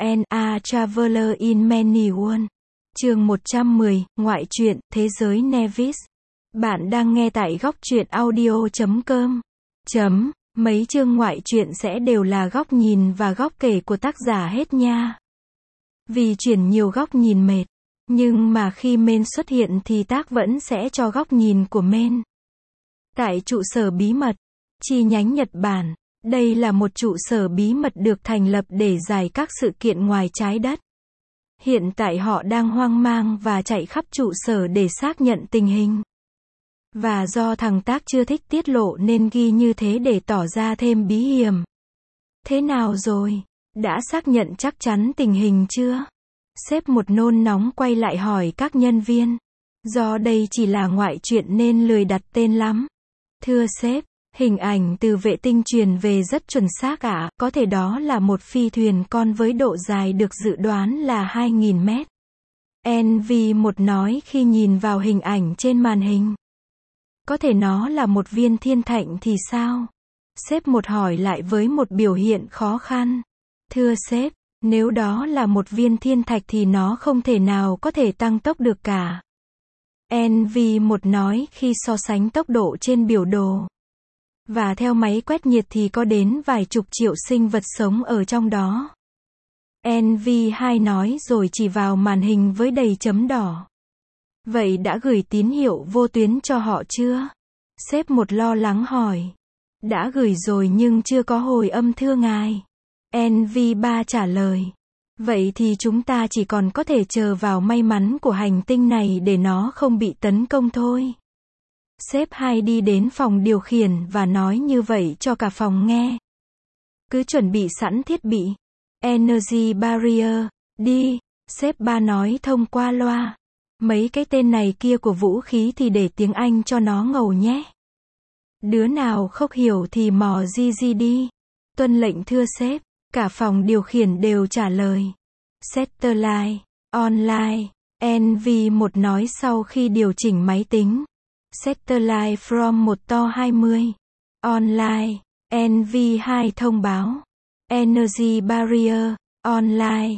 A Traveler in Many Worlds. Chương 110, Ngoại truyện, Thế giới Nevis. Bạn đang nghe tại góc truyện audio.com. Mấy chương ngoại truyện sẽ đều là góc nhìn và góc kể của tác giả hết nha. Vì chuyển nhiều góc nhìn mệt. Nhưng mà khi main xuất hiện thì tác vẫn sẽ cho góc nhìn của main. Tại trụ sở bí mật, chi nhánh Nhật Bản, đây là một trụ sở bí mật được thành lập để giải các sự kiện ngoài trái đất. Hiện tại họ đang hoang mang và chạy khắp trụ sở để xác nhận tình hình. Và do thằng Tác chưa thích tiết lộ nên ghi như thế để tỏ ra thêm bí hiểm. Thế nào rồi? Đã xác nhận chắc chắn tình hình chưa? Sếp một nôn nóng quay lại hỏi các nhân viên. Do đây chỉ là ngoại truyện nên lười đặt tên lắm. Thưa sếp, hình ảnh từ vệ tinh truyền về rất chuẩn xác ạ, có thể đó là một phi thuyền con với độ dài được dự đoán là 2.000 mét. NV1 nói khi nhìn vào hình ảnh trên màn hình. Có thể nó là một viên thiên thạch thì sao? Sếp một hỏi lại với một biểu hiện khó khăn. Thưa sếp, nếu đó là một viên thiên thạch thì nó không thể nào có thể tăng tốc được cả. NV1 nói khi so sánh tốc độ trên biểu đồ. Và theo máy quét nhiệt thì có đến vài chục triệu sinh vật sống ở trong đó. NV2 nói rồi chỉ vào màn hình với đầy chấm đỏ. Vậy đã gửi tín hiệu vô tuyến cho họ chưa? Sếp một lo lắng hỏi. Đã gửi rồi nhưng chưa có hồi âm thưa ngài. NV3 trả lời. Vậy thì chúng ta chỉ còn có thể chờ vào may mắn của hành tinh này để nó không bị tấn công thôi. Sếp 2 đi đến phòng điều khiển và nói như vậy cho cả phòng nghe. Cứ chuẩn bị sẵn thiết bị. Energy Barrier, đi, sếp 3 nói thông qua loa. Mấy cái tên này kia của vũ khí thì để tiếng Anh cho nó ngầu nhé. Đứa nào không hiểu thì mò GG đi. Tuân lệnh thưa sếp, cả phòng điều khiển đều trả lời. Satellite, online, NV1 nói sau khi điều chỉnh máy tính. Satellite from 1 to 20. Online, NV2 thông báo. Energy Barrier, online,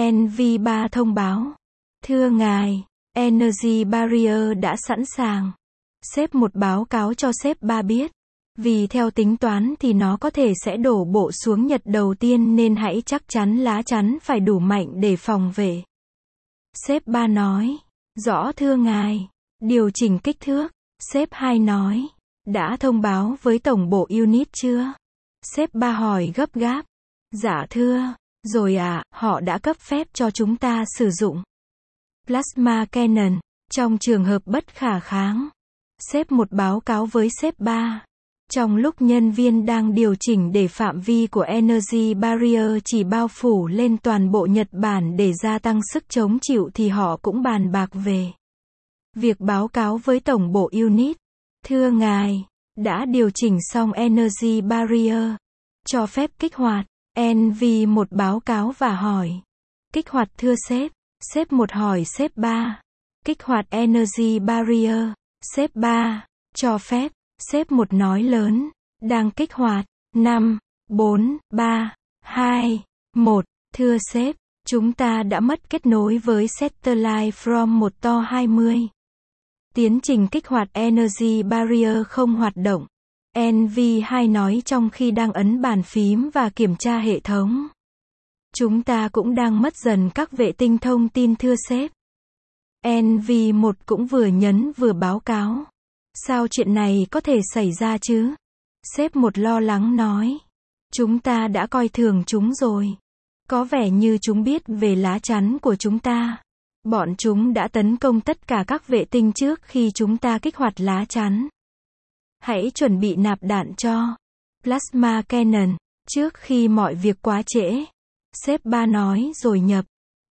NV3 thông báo. Thưa ngài, Energy Barrier đã sẵn sàng. Sếp một báo cáo cho sếp 3 biết. Vì theo tính toán thì nó có thể sẽ đổ bộ xuống Nhật đầu tiên nên hãy chắc chắn lá chắn phải đủ mạnh để phòng vệ. Sếp 3 nói. Rõ thưa ngài. Điều chỉnh kích thước. Sếp 2 nói. Đã thông báo với tổng bộ unit chưa? Sếp 3 hỏi gấp gáp. Dạ thưa. Rồi ạ, họ đã cấp phép cho chúng ta sử dụng Plasma Cannon, trong trường hợp bất khả kháng. Sếp một báo cáo với sếp 3. Trong lúc nhân viên đang điều chỉnh để phạm vi của Energy Barrier chỉ bao phủ lên toàn bộ Nhật Bản để gia tăng sức chống chịu thì họ cũng bàn bạc về việc báo cáo với tổng bộ unit. Thưa ngài, đã điều chỉnh xong Energy Barrier. Cho phép kích hoạt. NV1 báo cáo và hỏi. Kích hoạt thưa sếp. Sếp một hỏi sếp 3. Kích hoạt Energy Barrier. Sếp 3. Cho phép. Sếp một nói lớn. Đang kích hoạt. 5, 4, 3, 2, 1. Thưa sếp, chúng ta đã mất kết nối với Satellite from 1 to 20. Tiến trình kích hoạt Energy Barrier không hoạt động. NV2 nói trong khi đang ấn bàn phím và kiểm tra hệ thống. Chúng ta cũng đang mất dần các vệ tinh thông tin thưa sếp. NV1 cũng vừa nhấn vừa báo cáo. Sao chuyện này có thể xảy ra chứ? Sếp một lo lắng nói. Chúng ta đã coi thường chúng rồi. Có vẻ như chúng biết về lá chắn của chúng ta. Bọn chúng đã tấn công tất cả các vệ tinh trước khi chúng ta kích hoạt lá chắn. Hãy chuẩn bị nạp đạn cho Plasma Cannon trước khi mọi việc quá trễ. Sếp 3 nói rồi nhập.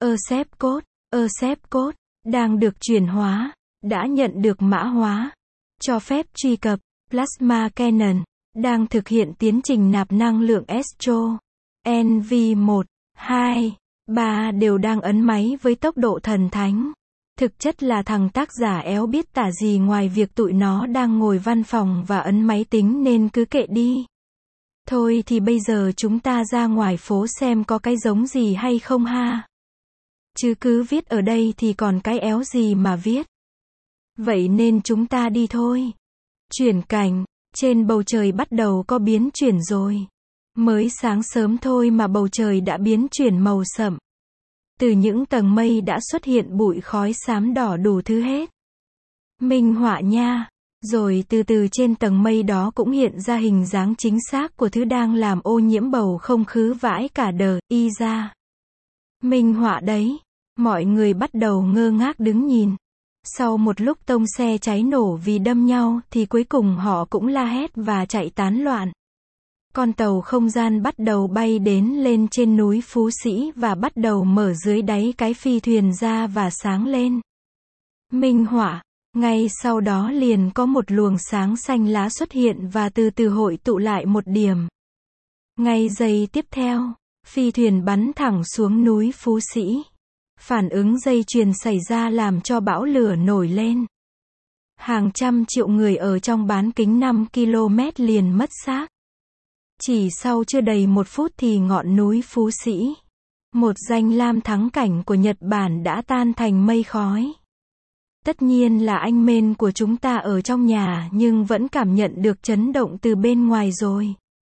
Accept code đang được chuyển hóa, đã nhận được mã hóa. Cho phép truy cập. Plasma Cannon đang thực hiện tiến trình nạp năng lượng Astro. NV1, 2, 3 đều đang ấn máy với tốc độ thần thánh. Thực chất là thằng tác giả éo biết tả gì ngoài việc tụi nó đang ngồi văn phòng và ấn máy tính nên cứ kệ đi. Thôi thì bây giờ chúng ta ra ngoài phố xem có cái giống gì hay không ha. Chứ cứ viết ở đây thì còn cái éo gì mà viết. Vậy nên chúng ta đi thôi. Chuyển cảnh, trên bầu trời bắt đầu có biến chuyển rồi. Mới sáng sớm thôi mà bầu trời đã biến chuyển màu sậm. Từ những tầng mây đã xuất hiện bụi khói xám đỏ đủ thứ hết. Minh họa nha. Rồi từ từ trên tầng mây đó cũng hiện ra hình dáng chính xác của thứ đang làm ô nhiễm bầu không khí vãi cả đờ, y ra. Minh họa đấy. Mọi người bắt đầu ngơ ngác đứng nhìn. Sau một lúc tông xe cháy nổ vì đâm nhau thì cuối cùng họ cũng la hét và chạy tán loạn. Con tàu không gian bắt đầu bay đến lên trên núi Phú Sĩ và bắt đầu mở dưới đáy cái phi thuyền ra và sáng lên. Minh họa. Ngay sau đó liền có một luồng sáng xanh lá xuất hiện và từ từ hội tụ lại một điểm. Ngay giây tiếp theo, phi thuyền bắn thẳng xuống núi Phú Sĩ. Phản ứng dây chuyền xảy ra làm cho bão lửa nổi lên. Hàng trăm triệu người ở trong bán kính 5 km liền mất xác. Chỉ sau chưa đầy 1 phút thì ngọn núi Phú Sĩ, một danh lam thắng cảnh của Nhật Bản đã tan thành mây khói. Tất nhiên là anh men của chúng ta ở trong nhà nhưng vẫn cảm nhận được chấn động từ bên ngoài rồi.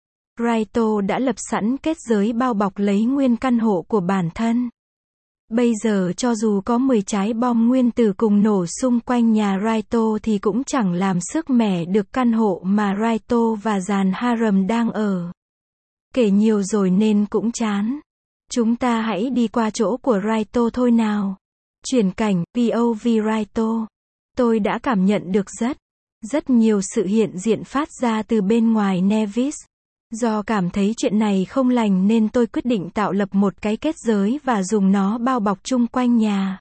Raito đã lập sẵn kết giới bao bọc lấy nguyên căn hộ của bản thân. Bây giờ cho dù có 10 trái bom nguyên tử cùng nổ xung quanh nhà Raito thì cũng chẳng làm sức mẻ được căn hộ mà Raito và dàn harem đang ở. Kể nhiều rồi nên cũng chán. Chúng ta hãy đi qua chỗ của Raito thôi nào. Chuyển cảnh, POV Raito. Tôi đã cảm nhận được rất nhiều sự hiện diện phát ra từ bên ngoài Nevis. Do cảm thấy chuyện này không lành nên tôi quyết định tạo lập một cái kết giới và dùng nó bao bọc chung quanh nhà.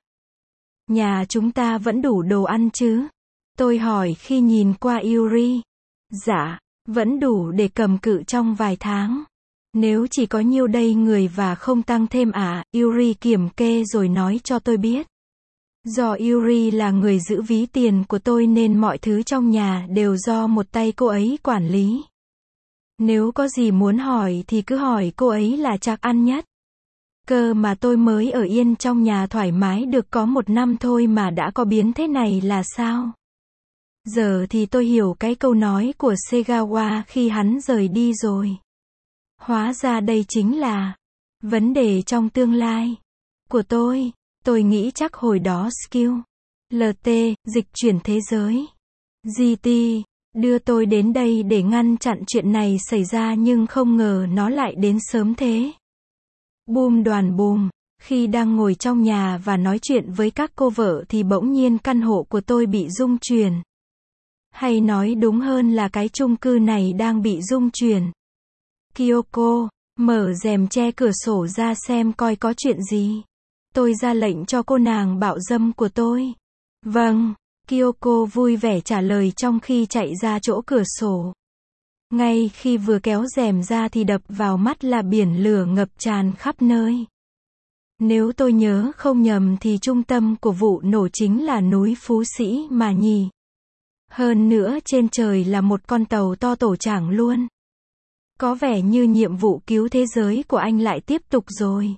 Nhà chúng ta vẫn đủ đồ ăn chứ? Tôi hỏi khi nhìn qua Yuri. Dạ, vẫn đủ để cầm cự trong vài tháng. Nếu chỉ có nhiêu đây người và không tăng thêm Yuri kiểm kê rồi nói cho tôi biết. Do Yuri là người giữ ví tiền của tôi nên mọi thứ trong nhà đều do một tay cô ấy quản lý. Nếu có gì muốn hỏi thì cứ hỏi cô ấy là chắc ăn nhất. Cơ mà tôi mới ở yên trong nhà thoải mái được có 1 năm thôi mà đã có biến thế này là sao? Giờ thì tôi hiểu cái câu nói của Segawa khi hắn rời đi rồi. Hóa ra đây chính là vấn đề trong tương lai của tôi. Tôi nghĩ chắc hồi đó Skill LT, dịch chuyển thế giới GT, đưa tôi đến đây để ngăn chặn chuyện này xảy ra nhưng không ngờ nó lại đến sớm thế. Bùm đoàn bùm, khi đang ngồi trong nhà và nói chuyện với các cô vợ thì bỗng nhiên căn hộ của tôi bị rung chuyển. Hay nói đúng hơn là cái chung cư này đang bị rung chuyển. Kyoko, mở rèm che cửa sổ ra xem coi có chuyện gì. Tôi ra lệnh cho cô nàng bạo dâm của tôi. Vâng, Kyoko vui vẻ trả lời trong khi chạy ra chỗ cửa sổ. Ngay khi vừa kéo rèm ra thì đập vào mắt là biển lửa ngập tràn khắp nơi. Nếu tôi nhớ không nhầm thì trung tâm của vụ nổ chính là núi Phú Sĩ mà nhỉ. Hơn nữa trên trời là một con tàu to tổ chảng luôn. Có vẻ như nhiệm vụ cứu thế giới của anh lại tiếp tục rồi.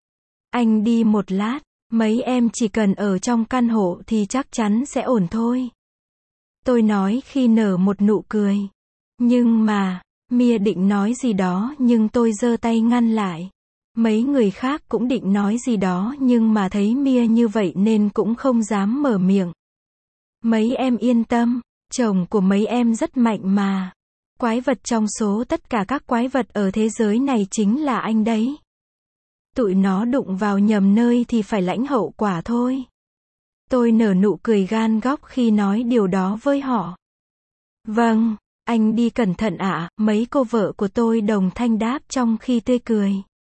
Anh đi một lát, mấy em chỉ cần ở trong căn hộ thì chắc chắn sẽ ổn thôi. Tôi nói khi nở một nụ cười. Nhưng mà, Mia định nói gì đó nhưng tôi giơ tay ngăn lại. Mấy người khác cũng định nói gì đó nhưng mà thấy Mia như vậy nên cũng không dám mở miệng. Mấy em yên tâm, chồng của mấy em rất mạnh mà. Quái vật trong số tất cả các quái vật ở thế giới này chính là anh đấy. Tụi nó đụng vào nhầm nơi thì phải lãnh hậu quả thôi. Tôi nở nụ cười gan góc khi nói điều đó với họ. Vâng, anh đi cẩn thận ạ, mấy cô vợ của tôi đồng thanh đáp trong khi tươi cười.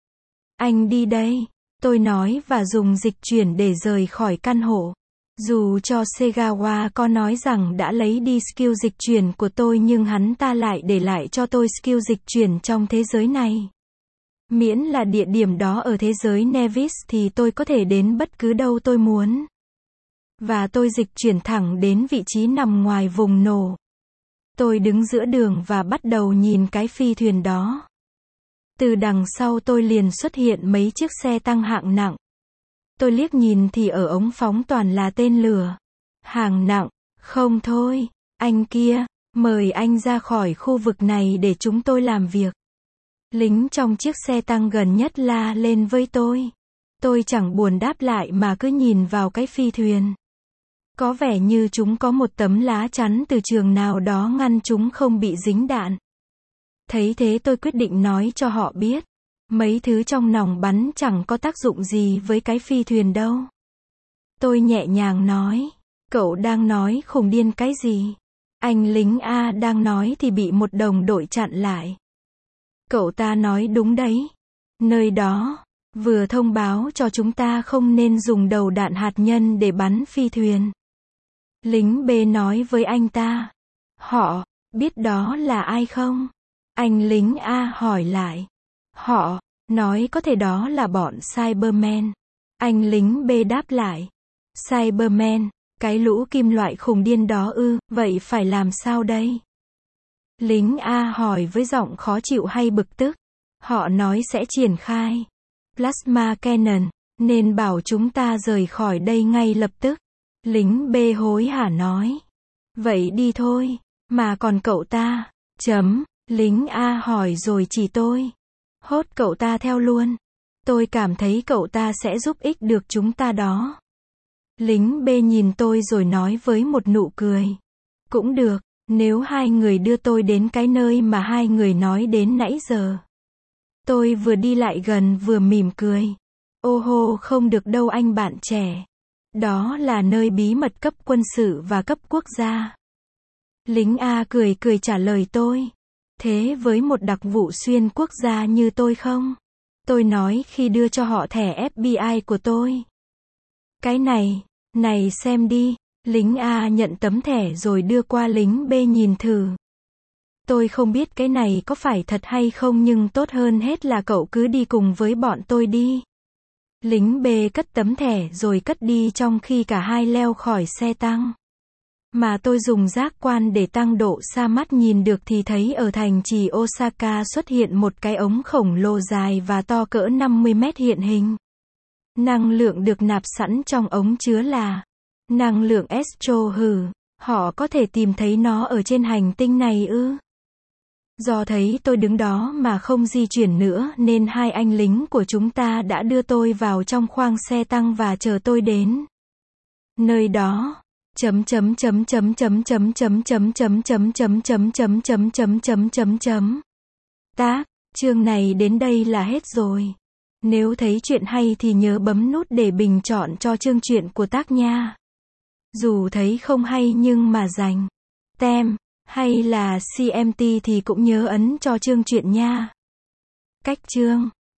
Anh đi đây, tôi nói và dùng dịch chuyển để rời khỏi căn hộ. Dù cho Segawa có nói rằng đã lấy đi skill dịch chuyển của tôi nhưng hắn ta lại để lại cho tôi skill dịch chuyển trong thế giới này. Miễn là địa điểm đó ở thế giới Nevis thì tôi có thể đến bất cứ đâu tôi muốn. Và tôi dịch chuyển thẳng đến vị trí nằm ngoài vùng nổ. Tôi đứng giữa đường và bắt đầu nhìn cái phi thuyền đó. Từ đằng sau tôi liền xuất hiện mấy chiếc xe tăng hạng nặng. Tôi liếc nhìn thì ở ống phóng toàn là tên lửa. Hàng nặng, không thôi, anh kia, mời anh ra khỏi khu vực này để chúng tôi làm việc. Lính trong chiếc xe tăng gần nhất la lên với tôi. Tôi chẳng buồn đáp lại mà cứ nhìn vào cái phi thuyền. Có vẻ như chúng có một tấm lá chắn từ trường nào đó ngăn chúng không bị dính đạn. Thấy thế tôi quyết định nói cho họ biết. Mấy thứ trong nòng bắn chẳng có tác dụng gì với cái phi thuyền đâu. Tôi nhẹ nhàng nói. Cậu đang nói khùng điên cái gì? Anh lính A đang nói thì bị một đồng đội chặn lại. Cậu ta nói đúng đấy. Nơi đó vừa thông báo cho chúng ta không nên dùng đầu đạn hạt nhân để bắn phi thuyền. Lính B nói với anh ta. Họ biết đó là ai không? Anh lính A hỏi lại. Họ nói có thể đó là bọn Cybermen. Anh lính B đáp lại. Cybermen, cái lũ kim loại khùng điên đó ư, vậy phải làm sao đây? Lính A hỏi với giọng khó chịu hay bực tức. Họ nói sẽ triển khai Plasma Cannon, nên bảo chúng ta rời khỏi đây ngay lập tức. Lính B hối hả nói. Vậy đi thôi, mà còn cậu ta, lính A hỏi rồi chỉ tôi. Hốt cậu ta theo luôn. Tôi cảm thấy cậu ta sẽ giúp ích được chúng ta đó. Lính B nhìn tôi rồi nói với một nụ cười. Cũng được, nếu hai người đưa tôi đến cái nơi mà hai người nói đến nãy giờ. Tôi vừa đi lại gần vừa mỉm cười. Ô hô, không được đâu anh bạn trẻ. Đó là nơi bí mật cấp quân sự và cấp quốc gia. Lính A cười cười trả lời tôi. Thế với một đặc vụ xuyên quốc gia như tôi không? Tôi nói khi đưa cho họ thẻ FBI của tôi. Cái này xem đi. Lính A nhận tấm thẻ rồi đưa qua lính B nhìn thử. Tôi không biết cái này có phải thật hay không nhưng tốt hơn hết là cậu cứ đi cùng với bọn tôi đi. Lính B cất tấm thẻ rồi cất đi trong khi cả hai leo khỏi xe tăng. Mà tôi dùng giác quan để tăng độ xa mắt nhìn được thì thấy ở thành trì Osaka xuất hiện một cái ống khổng lồ dài và to cỡ 50 mét hiện hình. Năng lượng được nạp sẵn trong ống chứa là năng lượng Astro hừ. Họ có thể tìm thấy nó ở trên hành tinh này ư? Do thấy tôi đứng đó mà không di chuyển nữa nên hai anh lính của chúng ta đã đưa tôi vào trong khoang xe tăng và chờ tôi đến nơi đó. Tác, chương này đến đây là hết rồi. Nếu thấy chuyện hay thì nhớ bấm nút để bình chọn cho chương truyện của Tác nha. Dù thấy không hay nhưng mà dành tem hay là CMT thì cũng nhớ ấn cho chương truyện nha. Cách chương